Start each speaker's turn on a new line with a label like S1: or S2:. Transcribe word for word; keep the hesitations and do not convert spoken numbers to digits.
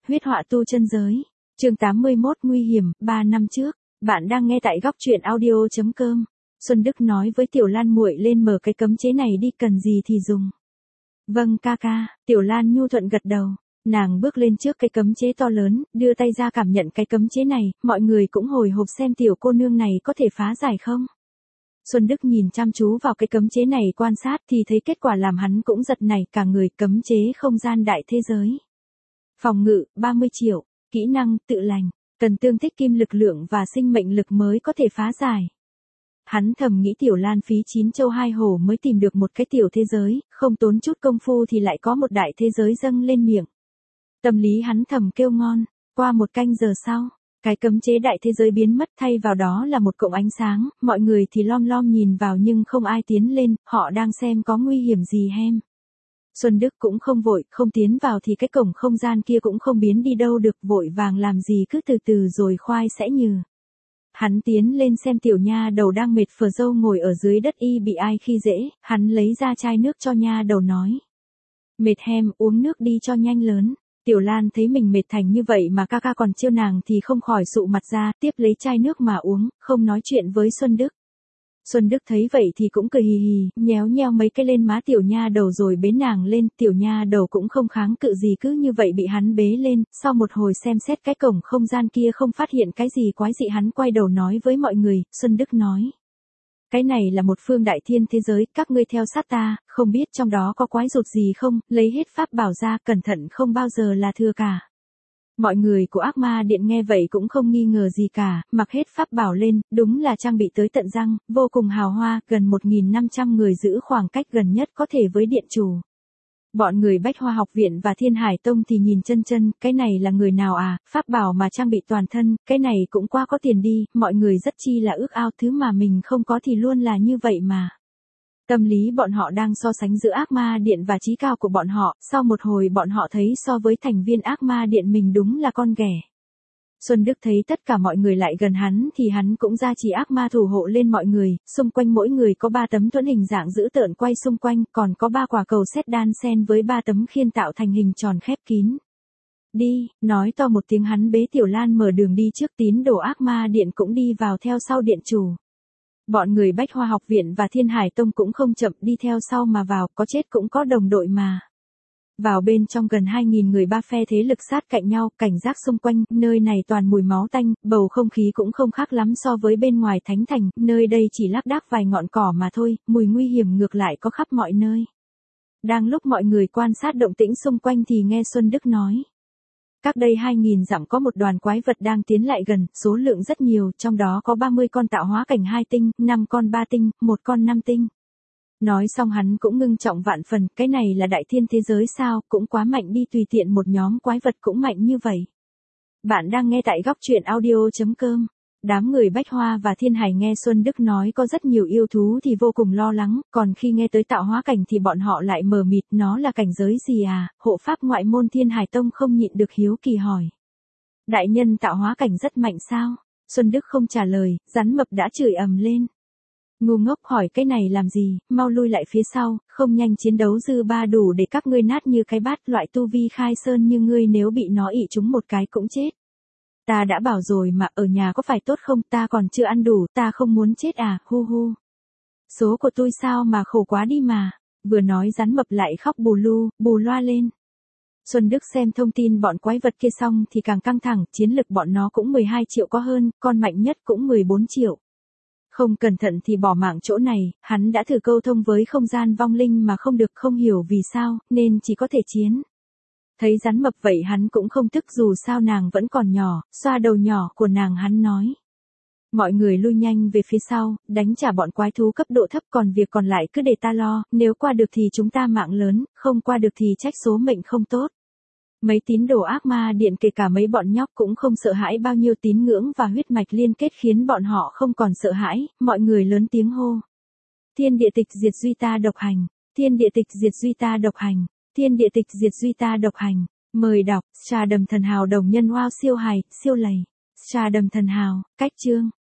S1: huyết họa tu chân giới. Chương tám mươi mốt nguy hiểm, ba năm trước. Bạn đang nghe tại góc truyện audio chấm com. Xuân Đức nói với Tiểu Lan muội lên mở cái cấm chế này đi, cần gì thì dùng. Vâng ca ca, Tiểu Lan nhu thuận gật đầu. Nàng bước lên trước cái cấm chế to lớn, đưa tay ra cảm nhận cái cấm chế này, mọi người cũng hồi hộp xem tiểu cô nương này có thể phá giải không. Xuân Đức nhìn chăm chú vào cái cấm chế này quan sát thì thấy kết quả làm hắn cũng giật nảy cả người. Cấm chế không gian đại thế giới. Phòng ngự, ba mươi triệu, kỹ năng, tự lành, cần tương thích kim lực lượng và sinh mệnh lực mới có thể phá giải. Hắn thầm nghĩ Tiểu Lan phí chín châu hai hổ mới tìm được một cái tiểu thế giới, không tốn chút công phu thì lại có một đại thế giới dâng lên miệng. Tâm lý hắn thầm kêu ngon. Qua một canh giờ sau, cái cấm chế đại thế giới biến mất, thay vào đó là một cổng ánh sáng, mọi người thì lom lom nhìn vào nhưng không ai tiến lên, họ đang xem có nguy hiểm gì hem. Xuân Đức cũng không vội, không tiến vào thì cái cổng không gian kia cũng không biến đi đâu được, vội vàng làm gì cứ từ từ rồi khoai sẽ nhừ. Hắn tiến lên xem tiểu nha đầu đang mệt phờ dâu ngồi ở dưới đất y bị ai khi dễ, hắn lấy ra chai nước cho nha đầu nói. Mệt hem, uống nước đi cho nhanh lớn. Tiểu Lan thấy mình mệt thành như vậy mà ca ca còn trêu nàng thì không khỏi sụ mặt ra, tiếp lấy chai nước mà uống, không nói chuyện với Xuân Đức. Xuân Đức thấy vậy thì cũng cười hì hì, nhéo nheo mấy cái lên má tiểu nha đầu rồi bế nàng lên, tiểu nha đầu cũng không kháng cự gì cứ như vậy bị hắn bế lên, sau một hồi xem xét cái cổng không gian kia không phát hiện cái gì quái dị hắn quay đầu nói với mọi người, Xuân Đức nói. Cái này là một phương đại thiên thế giới, các ngươi theo sát ta, không biết trong đó có quái rụt gì không, lấy hết pháp bảo ra, cẩn thận không bao giờ là thừa cả. Mọi người của ác ma điện nghe vậy cũng không nghi ngờ gì cả, mặc hết pháp bảo lên, đúng là trang bị tới tận răng, vô cùng hào hoa, gần một nghìn năm trăm người giữ khoảng cách gần nhất có thể với điện chủ. Bọn người Bách Hoa học viện và Thiên Hải Tông thì nhìn chân chân, cái này là người nào à, pháp bảo mà trang bị toàn thân, cái này cũng quá có tiền đi, mọi người rất chi là ước ao, thứ mà mình không có thì luôn là như vậy mà. Tâm lý bọn họ đang so sánh giữa ác ma điện và trí cao của bọn họ, sau một hồi bọn họ thấy so với thành viên ác ma điện mình đúng là con ghẻ. Xuân Đức thấy tất cả mọi người lại gần hắn thì hắn cũng ra chỉ ác ma thủ hộ lên mọi người, xung quanh mỗi người có ba tấm thuẫn hình dạng dữ tợn quay xung quanh, còn có ba quả cầu sét đan xen với ba tấm khiên tạo thành hình tròn khép kín. Đi, nói to một tiếng hắn bế Tiểu Lan mở đường đi trước, tín đồ ác ma điện cũng đi vào theo sau điện chủ. Bọn người Bách Hoa học viện và Thiên Hải Tông cũng không chậm đi theo sau mà vào, có chết cũng có đồng đội mà. Vào bên trong gần hai nghìn người ba phe thế lực sát cạnh nhau, cảnh giác xung quanh, nơi này toàn mùi máu tanh, bầu không khí cũng không khác lắm so với bên ngoài thánh thành, nơi đây chỉ lác đác vài ngọn cỏ mà thôi, mùi nguy hiểm ngược lại có khắp mọi nơi. Đang lúc mọi người quan sát động tĩnh xung quanh thì nghe Xuân Đức nói. Cách đây hai nghìn dặm có một đoàn quái vật đang tiến lại gần, số lượng rất nhiều, trong đó có ba mươi con tạo hóa cảnh hai tinh, năm con ba tinh, một con năm tinh. Nói xong hắn cũng ngưng trọng vạn phần, cái này là đại thiên thế giới sao, cũng quá mạnh đi, tùy tiện một nhóm quái vật cũng mạnh như vậy. Bạn đang nghe tại góc truyện audio chấm com. Đám người Bách Hoa và Thiên Hải nghe Xuân Đức nói có rất nhiều yêu thú thì vô cùng lo lắng, còn khi nghe tới tạo hóa cảnh thì bọn họ lại mờ mịt, nó là cảnh giới gì à, hộ pháp ngoại môn Thiên Hải Tông không nhịn được hiếu kỳ hỏi. Đại nhân tạo hóa cảnh rất mạnh sao? Xuân Đức không trả lời, rắn mập đã chửi ầm lên. Ngu ngốc hỏi cái này làm gì, mau lui lại phía sau, không nhanh chiến đấu dư ba đủ để các ngươi nát như cái bát, loại tu vi khai sơn như ngươi nếu bị nó ị trúng một cái cũng chết. Ta đã bảo rồi mà, ở nhà có phải tốt không, ta còn chưa ăn đủ, ta không muốn chết à, hu hu. Số của tôi sao mà khổ quá đi mà, vừa nói rắn mập lại khóc bù lu, bù loa lên. Xuân Đức xem thông tin bọn quái vật kia xong thì càng căng thẳng, chiến lực bọn nó cũng mười hai triệu có hơn, con mạnh nhất cũng mười bốn triệu. Không cẩn thận thì bỏ mạng chỗ này, hắn đã thử câu thông với không gian vong linh mà không được, không hiểu vì sao, nên chỉ có thể chiến. Thấy rắn mập vậy hắn cũng không tức, dù sao nàng vẫn còn nhỏ, xoa đầu nhỏ của nàng hắn nói. Mọi người lui nhanh về phía sau, đánh trả bọn quái thú cấp độ thấp, còn việc còn lại cứ để ta lo, nếu qua được thì chúng ta mạng lớn, không qua được thì trách số mệnh không tốt. Mấy tín đồ ác ma điện kể cả mấy bọn nhóc cũng không sợ hãi, bao nhiêu tín ngưỡng và huyết mạch liên kết khiến bọn họ không còn sợ hãi, mọi người lớn tiếng hô. Thiên địa tịch diệt duy ta độc hành, thiên địa tịch diệt duy ta độc hành, thiên địa tịch diệt duy ta độc hành. Mời đọc, Trà Đầm Thần Hào đồng nhân wow siêu hài, siêu lầy. Trà Đầm Thần Hào, cách chương.